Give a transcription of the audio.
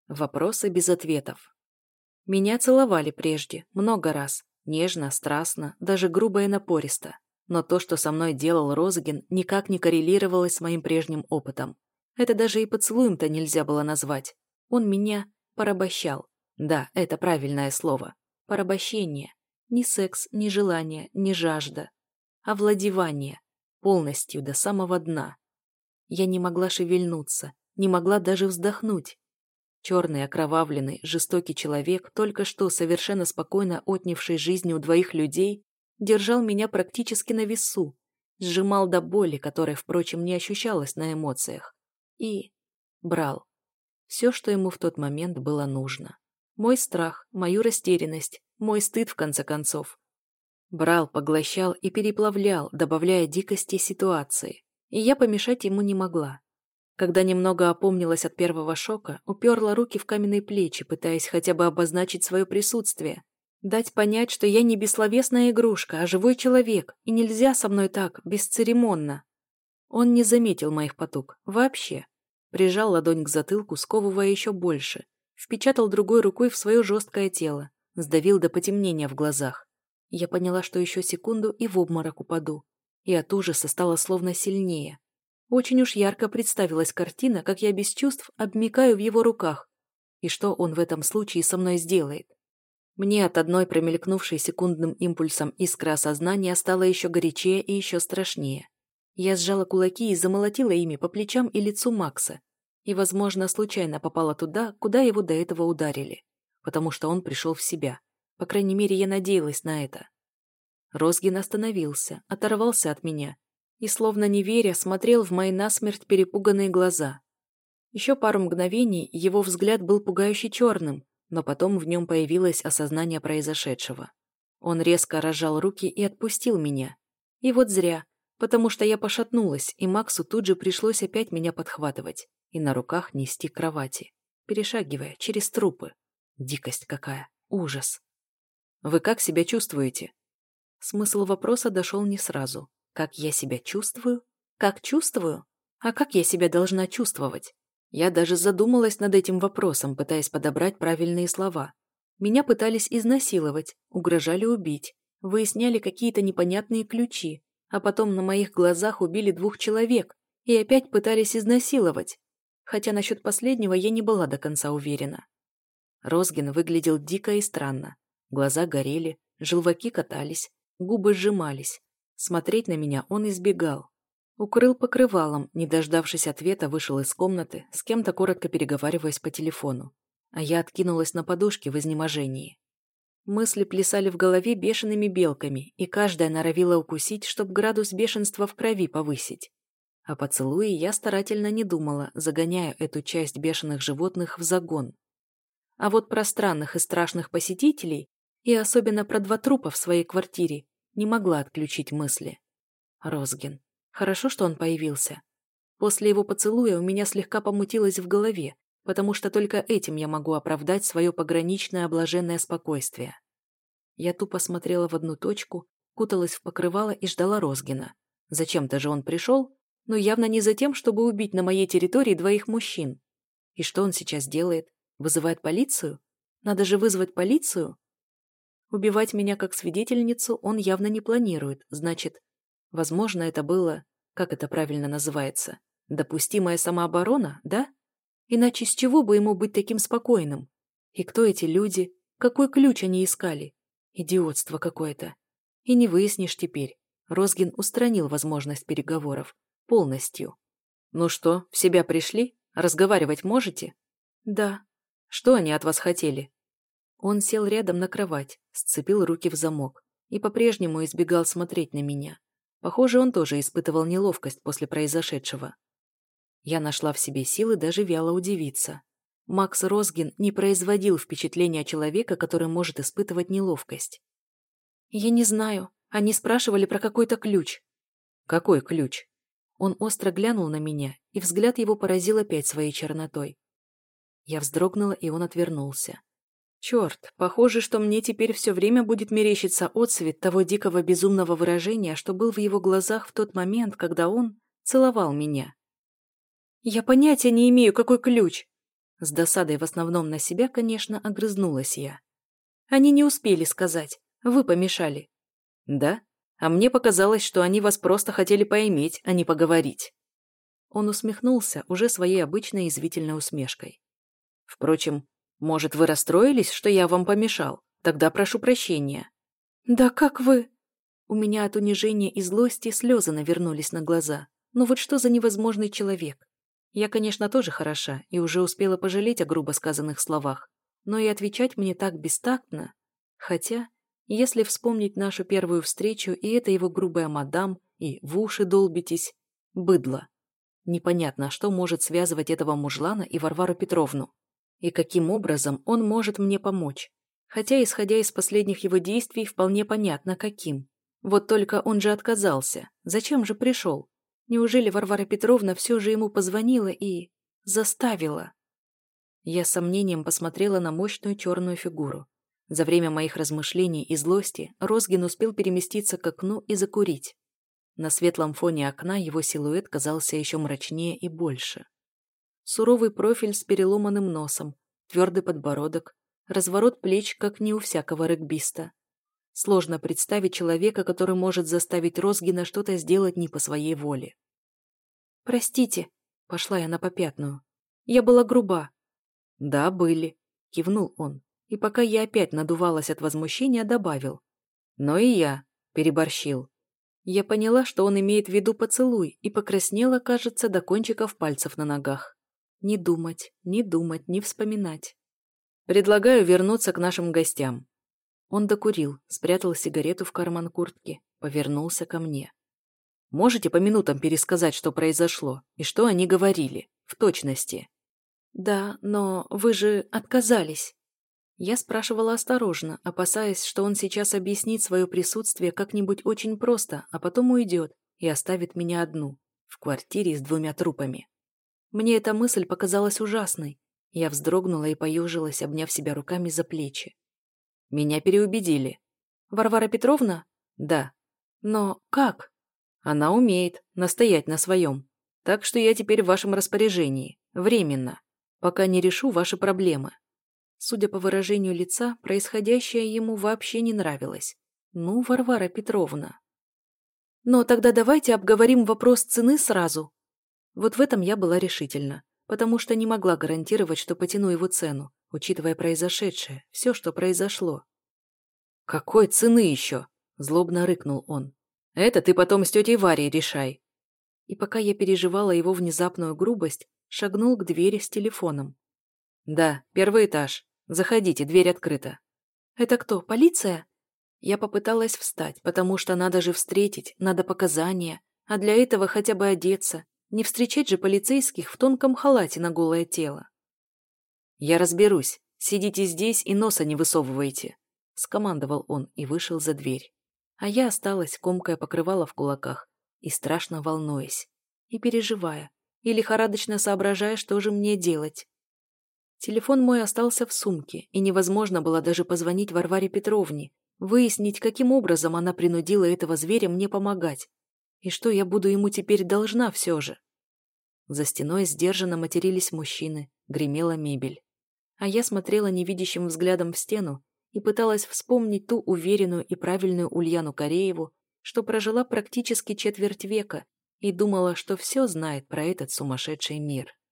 Вопросы без ответов. Меня целовали прежде, много раз. Нежно, страстно, даже грубо и напористо. Но то, что со мной делал Розген, никак не коррелировалось с моим прежним опытом. Это даже и поцелуем-то нельзя было назвать. Он меня порабощал. Да, это правильное слово. Порабощение. Ни секс, ни желание, ни жажда. Овладевание. Полностью, до самого дна. Я не могла шевельнуться, не могла даже вздохнуть. Черный, окровавленный, жестокий человек, только что совершенно спокойно отнявший жизнь у двоих людей, держал меня практически на весу, сжимал до боли, которая, впрочем, не ощущалась на эмоциях, и брал. Все, что ему в тот момент было нужно. Мой страх, мою растерянность, мой стыд, в конце концов. Брал, поглощал и переплавлял, добавляя дикости ситуации, и я помешать ему не могла. Когда немного опомнилась от первого шока, уперла руки в каменные плечи, пытаясь хотя бы обозначить свое присутствие. Дать понять, что я не бессловесная игрушка, а живой человек, и нельзя со мной так, бесцеремонно. Он не заметил моих потуг. Вообще. Прижал ладонь к затылку, сковывая еще больше. Впечатал другой рукой в свое жесткое тело. Сдавил до потемнения в глазах. Я поняла, что еще секунду и в обморок упаду. И от ужаса стало словно сильнее. Очень уж ярко представилась картина, как я без чувств обмякаю в его руках. И что он в этом случае со мной сделает? Мне от одной промелькнувшей секундным импульсом искры осознания стало еще горячее и еще страшнее. Я сжала кулаки и замолотила ими по плечам и лицу Макса. И, возможно, случайно попала туда, куда его до этого ударили. Потому что он пришел в себя. По крайней мере, я надеялась на это. Розгин остановился, оторвался от меня и, словно не веря, смотрел в мои насмерть перепуганные глаза. Еще пару мгновений его взгляд был пугающе черным, но потом в нем появилось осознание произошедшего. Он резко разжал руки и отпустил меня. И вот зря, потому что я пошатнулась, и Максу тут же пришлось опять меня подхватывать и на руках нести к кровати, перешагивая через трупы. Дикость какая, ужас. «Вы как себя чувствуете?» Смысл вопроса дошел не сразу. Как я себя чувствую? Как чувствую? А как я себя должна чувствовать? Я даже задумалась над этим вопросом, пытаясь подобрать правильные слова. Меня пытались изнасиловать, угрожали убить, выясняли какие-то непонятные ключи, а потом на моих глазах убили 2 человек и опять пытались изнасиловать. Хотя насчет последнего я не была до конца уверена. Розгин выглядел дико и странно. Глаза горели, желваки катались, губы сжимались. Смотреть на меня он избегал. Укрыл покрывалом, не дождавшись ответа, вышел из комнаты, с кем-то коротко переговариваясь по телефону. А я откинулась на подушке в изнеможении. Мысли плясали в голове бешеными белками, и каждая норовила укусить, чтоб градус бешенства в крови повысить. О поцелуе я старательно не думала, загоняя эту часть бешеных животных в загон. А вот про странных и страшных посетителей, и особенно про 2 трупа в своей квартире, не могла отключить мысли. Розгин. Хорошо, что он появился. После его поцелуя у меня слегка помутилось в голове, потому что только этим я могу оправдать свое пограничное блаженное спокойствие. Я тупо смотрела в одну точку, куталась в покрывало и ждала Розгина. Зачем-то же он пришел, но явно не за тем, чтобы убить на моей территории 2 мужчин. И что он сейчас делает? Вызывает полицию? Надо же вызвать полицию? Убивать меня как свидетельницу он явно не планирует, значит, возможно, это было, как это правильно называется, допустимая самооборона, да? Иначе с чего бы ему быть таким спокойным? И кто эти люди? Какой ключ они искали? Идиотство какое-то. И не выяснишь теперь. Розгин устранил возможность переговоров. Полностью. Ну что, в себя пришли? Разговаривать можете? Да. Что они от вас хотели? Он сел рядом на кровать, сцепил руки в замок и по-прежнему избегал смотреть на меня. Похоже, он тоже испытывал неловкость после произошедшего. Я нашла в себе силы даже вяло удивиться. Макс Розгин не производил впечатления человека, который может испытывать неловкость. «Я не знаю. Они спрашивали про какой-то ключ». «Какой ключ?» Он остро глянул на меня, и взгляд его поразил опять своей чернотой. Я вздрогнула, и он отвернулся. Черт, похоже, что мне теперь все время будет мерещиться отсвет того дикого безумного выражения, что был в его глазах в тот момент, когда он целовал меня. «Я понятия не имею, какой ключ!» С досадой в основном на себя, конечно, огрызнулась я. Они не успели сказать. Вы помешали. Да? А мне показалось, что они вас просто хотели поиметь, а не поговорить. Он усмехнулся уже своей обычной язвительной усмешкой. Впрочем, может, вы расстроились, что я вам помешал? Тогда прошу прощения. Да как вы? У меня от унижения и злости слезы навернулись на глаза. Ну вот что за невозможный человек? Я, конечно, тоже хороша и уже успела пожалеть о грубо сказанных словах, но и отвечать мне так бестактно. Хотя, если вспомнить нашу первую встречу, и это его грубая мадам, и в уши долбитесь, быдло. Непонятно, что может связывать этого мужлана и Варвару Петровну. И каким образом он может мне помочь. Хотя, исходя из последних его действий, вполне понятно, каким. Вот только он же отказался. Зачем же пришел? Неужели Варвара Петровна все же ему позвонила и... заставила? Я с сомнением посмотрела на мощную черную фигуру. За время моих размышлений и злости Розгин успел переместиться к окну и закурить. На светлом фоне окна его силуэт казался еще мрачнее и больше. Суровый профиль с переломанным носом, твердый подбородок, разворот плеч, как не у всякого регбиста. Сложно представить человека, который может заставить Розгина что-то сделать не по своей воле. «Простите», — пошла я на попятную. «Я была груба». «Да, были», — кивнул он. И пока я опять надувалась от возмущения, добавил. «Но и я переборщил». Я поняла, что он имеет в виду поцелуй, и покраснела, кажется, до кончиков пальцев на ногах. Не думать, не вспоминать. «Предлагаю вернуться к нашим гостям». Он докурил, спрятал сигарету в карман куртки, повернулся ко мне. «Можете по минутам пересказать, что произошло, и что они говорили, в точности?» «Да, но вы же отказались». Я спрашивала осторожно, опасаясь, что он сейчас объяснит свое присутствие как-нибудь очень просто, а потом уйдет и оставит меня одну, в квартире с 2 трупами. Мне эта мысль показалась ужасной. Я вздрогнула и поежилась, обняв себя руками за плечи. Меня переубедили. Варвара Петровна? Да. Но как? Она умеет настоять на своем. Так что я теперь в вашем распоряжении. Временно. Пока не решу ваши проблемы. Судя по выражению лица, происходящее ему вообще не нравилось. Ну, Варвара Петровна. Но тогда давайте обговорим вопрос цены сразу. Вот в этом я была решительна, потому что не могла гарантировать, что потяну его цену, учитывая произошедшее, все, что произошло. «Какой цены еще?» – злобно рыкнул он. «Это ты потом с тетей Варей решай». И пока я переживала его внезапную грубость, шагнул к двери с телефоном. «Да, 1 этаж. Заходите, дверь открыта». «Это кто, полиция?» Я попыталась встать, потому что надо же встретить, надо показания, а для этого хотя бы одеться, не встречать же полицейских в тонком халате на голое тело. «Я разберусь. Сидите здесь и носа не высовывайте», — скомандовал он и вышел за дверь. А я осталась, комкая покрывала в кулаках, и страшно волнуясь, и переживая, и лихорадочно соображая, что же мне делать. Телефон мой остался в сумке, и невозможно было даже позвонить Варваре Петровне, выяснить, каким образом она принудила этого зверя мне помогать, и что я буду ему теперь должна все же. За стеной сдержанно матерились мужчины, гремела мебель. А я смотрела невидящим взглядом в стену и пыталась вспомнить ту уверенную и правильную Ульяну Корееву, что прожила практически 1/4 века и думала, что все знает про этот сумасшедший мир.